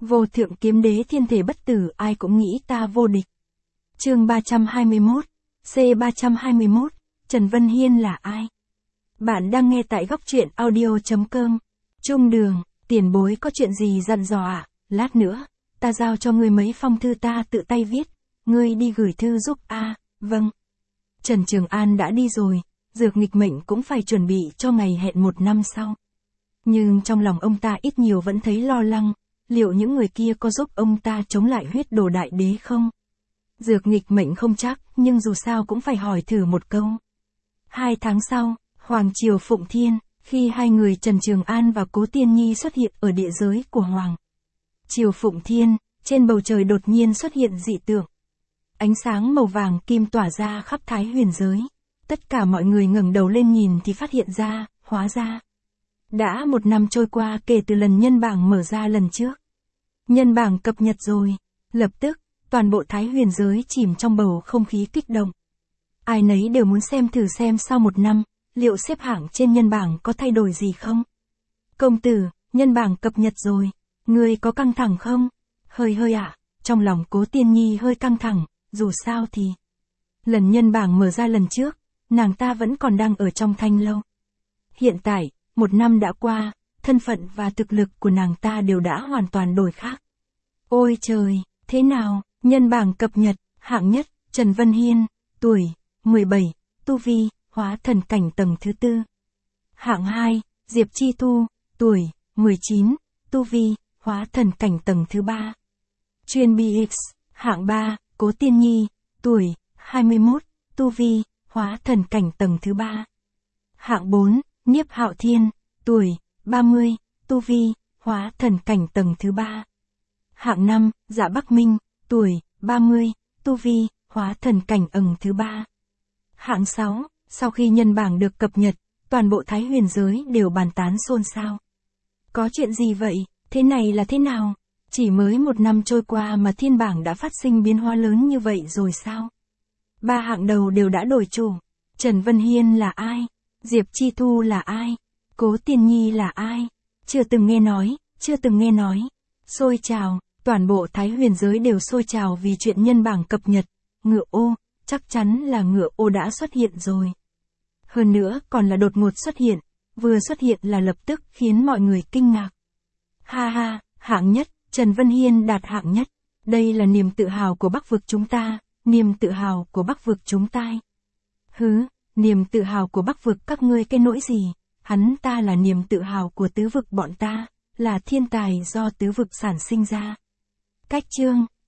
Vô thượng kiếm đế thiên thể bất tử, ai cũng nghĩ ta vô địch. Chương 321, C321, Trần Vân Hiên là ai? Bạn đang nghe tại góc truyện audio.com. Trung đường, tiền bối có chuyện gì dặn dò ạ? Lát nữa, ta giao cho ngươi mấy phong thư ta tự tay viết, ngươi đi gửi thư giúp a. Vâng. Trần Trường An đã đi rồi, Dược Nghịch Mệnh cũng phải chuẩn bị cho ngày hẹn 1 năm sau. Nhưng trong lòng ông ta ít nhiều vẫn thấy lo lắng, liệu những người kia có giúp ông ta chống lại huyết đồ đại đế không? Dược Nghịch Mệnh không chắc, nhưng dù sao cũng phải hỏi thử một câu. 2 tháng sau, Hoàng Triều Phụng Thiên, khi hai người Trần Trường An và Cố Tiên Nhi xuất hiện ở địa giới của Hoàng Triều Phụng Thiên, trên bầu trời đột nhiên xuất hiện dị tượng. Ánh sáng màu vàng kim tỏa ra khắp Thái Huyền giới. Tất cả mọi người ngẩng đầu lên nhìn thì phát hiện ra, hóa ra đã 1 năm trôi qua kể từ lần nhân bảng mở ra lần trước. Nhân bảng cập nhật rồi. Lập tức, toàn bộ Thái Huyền giới chìm trong bầu không khí kích động. Ai nấy đều muốn xem thử xem sau 1 năm, liệu xếp hạng trên nhân bảng có thay đổi gì không? Công tử, nhân bảng cập nhật rồi. Ngươi có căng thẳng không? Hơi ạ. Trong lòng Cố Tiên Nhi hơi căng thẳng, dù sao thì lần nhân bảng mở ra lần trước, nàng ta vẫn còn đang ở trong thanh lâu. Hiện tại, 1 năm đã qua, thân phận và thực lực của nàng ta đều đã hoàn toàn đổi khác. Ôi trời, thế nào? Nhân bảng cập nhật, hạng nhất, Trần Vân Hiên, tuổi 17, tu vi, hóa thần cảnh tầng thứ 4. Hạng 2, Diệp Chi Thu, tuổi 19, tu vi, hóa thần cảnh tầng thứ 3. Chuyên BX, hạng 3, Cố Tiên Nhi, tuổi 21, tu vi, hóa thần cảnh tầng thứ 3. Hạng 4, Niếp Hạo Thiên, tuổi 30, tu vi, hóa thần cảnh tầng thứ 3. Hạng 5, Dạ Bắc Minh, tuổi 30, tu vi, hóa thần cảnh ầng thứ 3. Hạng 6, sau khi nhân bảng được cập nhật, toàn bộ Thái Huyền giới đều bàn tán xôn xao. Có chuyện gì vậy? Thế này là thế nào? Chỉ mới 1 năm trôi qua mà thiên bảng đã phát sinh biến hóa lớn như vậy rồi sao? 3 hạng đầu đều đã đổi chủ. Trần Vân Hiên là ai? Diệp Chi Thu là ai? Cố Tiên Nhi là ai? Chưa từng nghe nói. Xôi trào, toàn bộ Thái Huyền giới đều xôi trào vì chuyện nhân bảng cập nhật. Ngựa ô, chắc chắn là ngựa ô đã xuất hiện rồi. Hơn nữa còn là đột ngột xuất hiện, vừa xuất hiện là lập tức khiến mọi người kinh ngạc. Ha ha, hạng nhất, Trần Vân Hiên đạt hạng nhất. Đây là niềm tự hào của Bắc vực chúng ta, niềm tự hào của Bắc vực chúng ta. Hứ, niềm tự hào của Bắc vực các ngươi cái nỗi gì? Hắn ta là niềm tự hào của tứ vực bọn ta, là thiên tài do tứ vực sản sinh ra. Cách chương